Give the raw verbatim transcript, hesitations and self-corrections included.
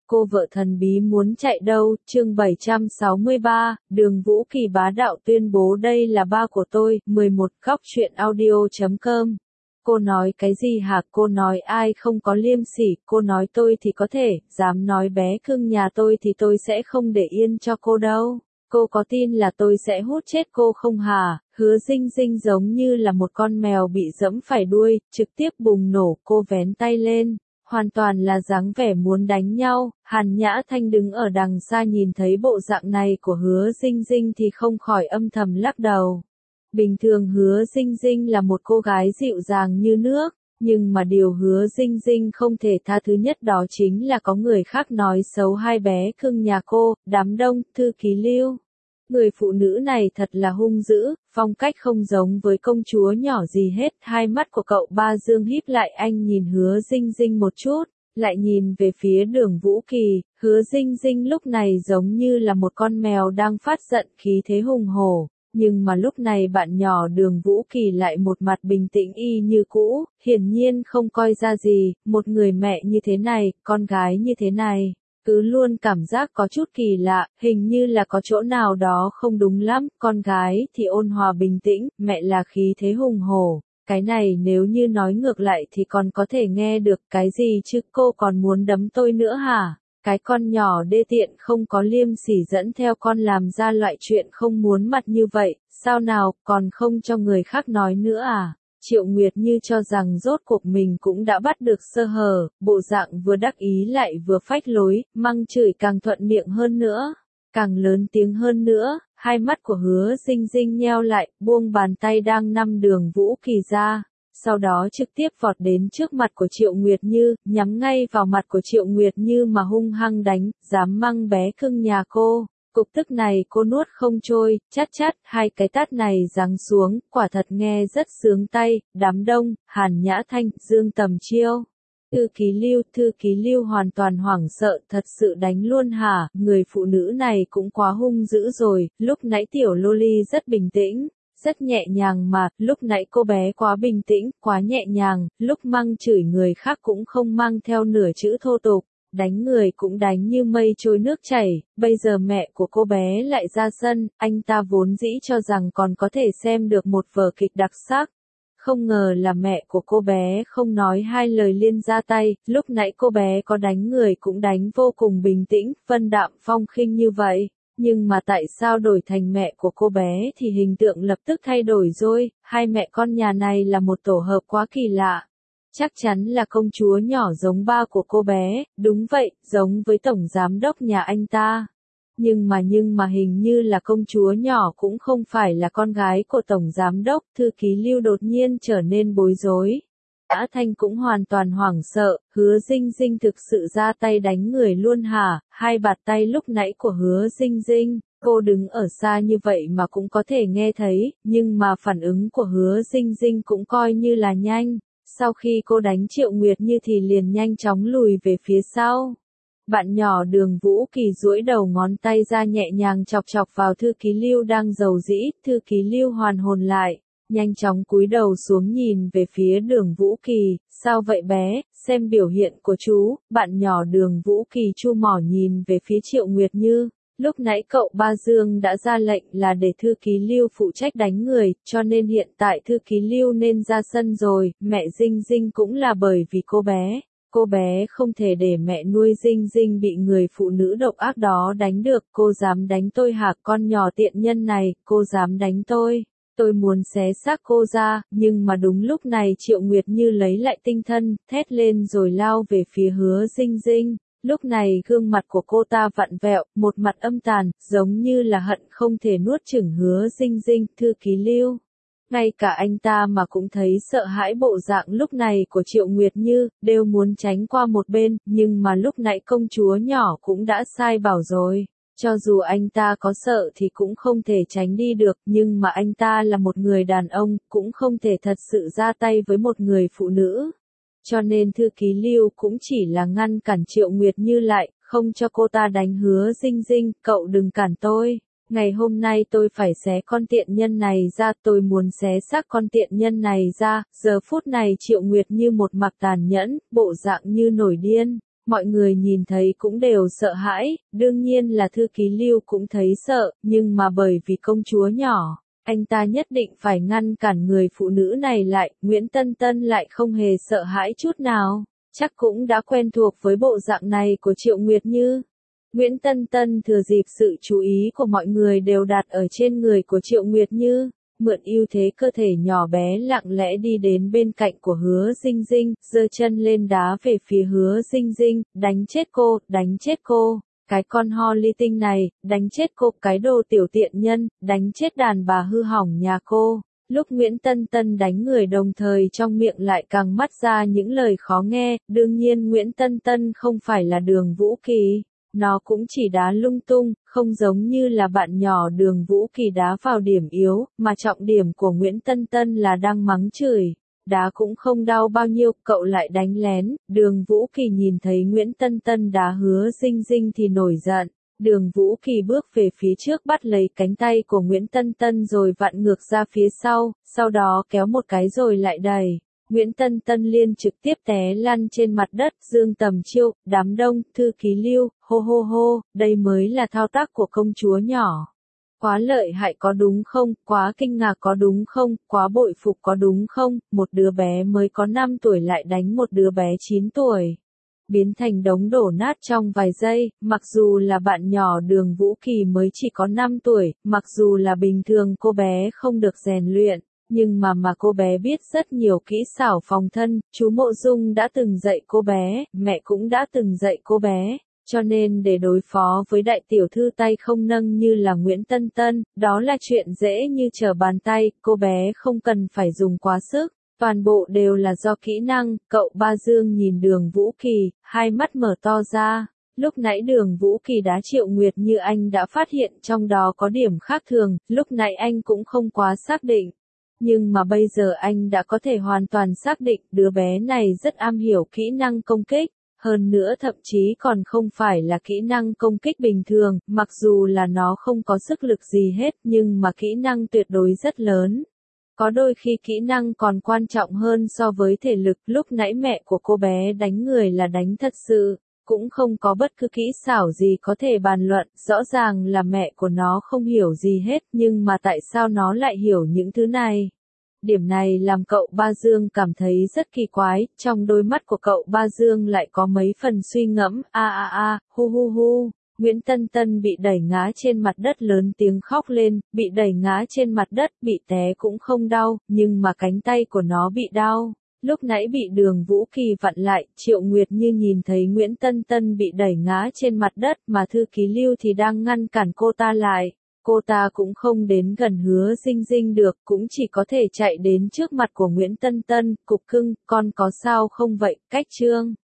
Cô vợ thần bí muốn chạy đâu, chương bảy trăm sáu mươi ba, Đường Vũ Kỳ bá đạo tuyên bố đây là ba của tôi, mười một góc truyện audio chấm com. Cô nói cái gì hả? Cô nói ai không có liêm sỉ, cô nói tôi thì có thể, dám nói bé cưng nhà tôi thì tôi sẽ không để yên cho cô đâu. Cô có tin là tôi sẽ hút chết cô không hả? Hứa Dinh Dinh giống như là một con mèo bị dẫm phải đuôi, trực tiếp bùng nổ, cô vén tay lên. Hoàn toàn là dáng vẻ muốn đánh nhau. Hàn Nhã Thanh đứng ở đằng xa nhìn thấy bộ dạng này của Hứa Dinh Dinh thì không khỏi âm thầm lắc đầu. Bình thường Hứa Dinh Dinh là một cô gái dịu dàng như nước, nhưng mà điều Hứa Dinh Dinh không thể tha thứ nhất đó chính là có người khác nói xấu hai bé cưng nhà cô, đám đông, thư ký Lưu. Người phụ nữ này thật là hung dữ, phong cách không giống với công chúa nhỏ gì hết. Hai mắt của cậu Ba Dương híp lại, anh nhìn Hứa Dinh Dinh một chút, lại nhìn về phía Đường Vũ Kỳ. Hứa Dinh Dinh lúc này giống như là một con mèo đang phát giận, khí thế hùng hổ. Nhưng mà lúc này bạn nhỏ Đường Vũ Kỳ lại một mặt bình tĩnh y như cũ, hiển nhiên không coi ra gì. Một người mẹ như thế này, con gái như thế này, cứ luôn cảm giác có chút kỳ lạ, hình như là có chỗ nào đó không đúng lắm. Con gái thì ôn hòa bình tĩnh, mẹ là khí thế hùng hổ. Cái này nếu như nói ngược lại thì còn có thể nghe được. Cái gì chứ, cô còn muốn đấm tôi nữa hả? Cái con nhỏ đê tiện không có liêm sỉ dẫn theo con làm ra loại chuyện không muốn mặt như vậy, sao nào, còn không cho người khác nói nữa à? Triệu Nguyệt Như cho rằng rốt cuộc mình cũng đã bắt được sơ hở, bộ dạng vừa đắc ý lại vừa phách lối, mắng chửi càng thuận miệng hơn nữa, càng lớn tiếng hơn nữa. Hai mắt của Hứa Dinh Dinh nheo lại, buông bàn tay đang nắm Đường Vũ Kỳ ra, sau đó trực tiếp vọt đến trước mặt của Triệu Nguyệt Như, nhắm ngay vào mặt của Triệu Nguyệt Như mà hung hăng đánh, dám mắng bé cưng nhà cô. Cục tức này cô nuốt không trôi, chát chát, hai cái tát này giáng xuống, quả thật nghe rất sướng tay. Đám đông, Hàn Nhã Thanh, Dương Tầm Chiêu, Thư ký Lưu, Thư ký Lưu hoàn toàn hoảng sợ, thật sự đánh luôn hả? Người phụ nữ này cũng quá hung dữ rồi. Lúc nãy tiểu Loli rất bình tĩnh, rất nhẹ nhàng mà, lúc nãy cô bé quá bình tĩnh, quá nhẹ nhàng, lúc mắng chửi người khác cũng không mang theo nửa chữ thô tục. Đánh người cũng đánh như mây trôi nước chảy. Bây giờ mẹ của cô bé lại ra sân, anh ta vốn dĩ cho rằng còn có thể xem được một vở kịch đặc sắc. Không ngờ là mẹ của cô bé không nói hai lời liền ra tay. Lúc nãy cô bé có đánh người cũng đánh vô cùng bình tĩnh, vân đạm phong khinh như vậy. Nhưng mà tại sao đổi thành mẹ của cô bé thì hình tượng lập tức thay đổi rồi. Hai mẹ con nhà này là một tổ hợp quá kỳ lạ. Chắc chắn là công chúa nhỏ giống ba của cô bé, đúng vậy, giống với tổng giám đốc nhà anh ta. Nhưng mà nhưng mà hình như là công chúa nhỏ cũng không phải là con gái của tổng giám đốc. Thư ký Lưu đột nhiên trở nên bối rối. Nhã Thanh cũng hoàn toàn hoảng sợ. Hứa Dinh Dinh thực sự ra tay đánh người luôn hả? Hai bạt tay lúc nãy của Hứa Dinh Dinh, cô đứng ở xa như vậy mà cũng có thể nghe thấy, nhưng mà phản ứng của Hứa Dinh Dinh cũng coi như là nhanh. Sau khi cô đánh Triệu Nguyệt Như thì liền nhanh chóng lùi về phía sau. Bạn nhỏ Đường Vũ Kỳ duỗi đầu ngón tay ra nhẹ nhàng chọc chọc vào Thư ký Lưu đang rầu rĩ. Thư ký Lưu hoàn hồn lại, nhanh chóng cúi đầu xuống nhìn về phía Đường Vũ Kỳ. Sao vậy bé? Xem biểu hiện của chú. Bạn nhỏ Đường Vũ Kỳ chu mỏ nhìn về phía Triệu Nguyệt Như. Lúc nãy cậu Ba Dương đã ra lệnh là để Thư ký Lưu phụ trách đánh người, cho nên hiện tại Thư ký Lưu nên ra sân rồi. Mẹ Dinh Dinh cũng là bởi vì cô bé. Cô bé không thể để mẹ nuôi Dinh Dinh bị người phụ nữ độc ác đó đánh được. Cô dám đánh tôi hả? Con nhỏ tiện nhân này, cô dám đánh tôi. Tôi muốn xé xác cô ra, nhưng mà đúng lúc này Triệu Nguyệt Như lấy lại tinh thần, thét lên rồi lao về phía Hứa Dinh Dinh. Lúc này gương mặt của cô ta vặn vẹo, một mặt âm tàn, giống như là hận không thể nuốt chửng Hứa Dinh Dinh. Thư ký Lưu, ngay cả anh ta mà cũng thấy sợ hãi bộ dạng lúc này của Triệu Nguyệt Như, đều muốn tránh qua một bên, nhưng mà lúc nãy công chúa nhỏ cũng đã sai bảo rồi. Cho dù anh ta có sợ thì cũng không thể tránh đi được, nhưng mà anh ta là một người đàn ông, cũng không thể thật sự ra tay với một người phụ nữ. Cho nên Thư ký Lưu cũng chỉ là ngăn cản Triệu Nguyệt Như lại, không cho cô ta đánh Hứa Dinh Dinh. Cậu đừng cản tôi, ngày hôm nay tôi phải xé con tiện nhân này ra, tôi muốn xé xác con tiện nhân này ra. Giờ phút này Triệu Nguyệt Như một mặt tàn nhẫn, bộ dạng như nổi điên. Mọi người nhìn thấy cũng đều sợ hãi, đương nhiên là thư ký Lưu cũng thấy sợ, nhưng mà bởi vì công chúa nhỏ, anh ta nhất định phải ngăn cản người phụ nữ này lại, Nguyễn Tân Tân lại không hề sợ hãi chút nào, chắc cũng đã quen thuộc với bộ dạng này của Triệu Nguyệt Như. Nguyễn Tân Tân thừa dịp sự chú ý của mọi người đều đặt ở trên người của Triệu Nguyệt Như, mượn ưu thế cơ thể nhỏ bé lặng lẽ đi đến bên cạnh của Hứa Dinh Dinh, giơ chân lên đá về phía Hứa Dinh Dinh, đánh chết cô, đánh chết cô, cái con ho ly tinh này, đánh chết cô, cái đồ tiểu tiện nhân, đánh chết đàn bà hư hỏng nhà cô. Lúc Nguyễn Tân Tân đánh người đồng thời trong miệng lại càng mắt ra những lời khó nghe, đương nhiên Nguyễn Tân Tân không phải là Đường Vũ Kỳ. Nó cũng chỉ đá lung tung, không giống như là bạn nhỏ Đường Vũ Kỳ đá vào điểm yếu, mà trọng điểm của Nguyễn Tân Tân là đang mắng chửi. Đá cũng không đau bao nhiêu, cậu lại đánh lén. Đường Vũ Kỳ nhìn thấy Nguyễn Tân Tân đá Hứa Dinh Dinh thì nổi giận. Đường Vũ Kỳ bước về phía trước bắt lấy cánh tay của Nguyễn Tân Tân rồi vặn ngược ra phía sau, sau đó kéo một cái rồi lại đẩy. Nguyễn Tân Tân liên trực tiếp té lăn trên mặt đất, Dương Tầm Chiêu, đám đông, thư ký Lưu, hô hô hô, đây mới là thao tác của công chúa nhỏ. Quá lợi hại có đúng không, quá kinh ngạc có đúng không, quá bội phục có đúng không, một đứa bé mới có năm tuổi lại đánh một đứa bé chín tuổi. Biến thành đống đổ nát trong vài giây, mặc dù là bạn nhỏ Đường Vũ Kỳ mới chỉ có năm tuổi, mặc dù là bình thường cô bé không được rèn luyện. Nhưng mà mà cô bé biết rất nhiều kỹ xảo phòng thân, chú Mộ Dung đã từng dạy cô bé, mẹ cũng đã từng dạy cô bé, cho nên để đối phó với đại tiểu thư tay không nâng như là Nguyễn Tân Tân, đó là chuyện dễ như trở bàn tay, cô bé không cần phải dùng quá sức, toàn bộ đều là do kỹ năng. Cậu Ba Dương nhìn Đường Vũ Kỳ, hai mắt mở to ra. Lúc nãy Đường Vũ Kỳ đá Triệu Nguyệt Như anh đã phát hiện trong đó có điểm khác thường, lúc nãy anh cũng không quá xác định. Nhưng mà bây giờ anh đã có thể hoàn toàn xác định đứa bé này rất am hiểu kỹ năng công kích, hơn nữa thậm chí còn không phải là kỹ năng công kích bình thường, mặc dù là nó không có sức lực gì hết nhưng mà kỹ năng tuyệt đối rất lớn. Có đôi khi kỹ năng còn quan trọng hơn so với thể lực, lúc nãy mẹ của cô bé đánh người là đánh thật sự. Cũng không có bất cứ kỹ xảo gì có thể bàn luận, rõ ràng là mẹ của nó không hiểu gì hết, nhưng mà tại sao nó lại hiểu những thứ này? Điểm này làm cậu Ba Dương cảm thấy rất kỳ quái, trong đôi mắt của cậu Ba Dương lại có mấy phần suy ngẫm, a a a, hu hu hu. Nguyễn Tân Tân bị đẩy ngã trên mặt đất lớn tiếng khóc lên, bị đẩy ngã trên mặt đất, bị té cũng không đau, nhưng mà cánh tay của nó bị đau. Lúc nãy bị Đường Vũ Kỳ vặn lại, Triệu Nguyệt Như nhìn thấy Nguyễn Tân Tân bị đẩy ngã trên mặt đất mà thư ký Lưu thì đang ngăn cản cô ta lại. Cô ta cũng không đến gần Hứa Dinh Dinh được, cũng chỉ có thể chạy đến trước mặt của Nguyễn Tân Tân, cục cưng, con có sao không vậy, cách trương.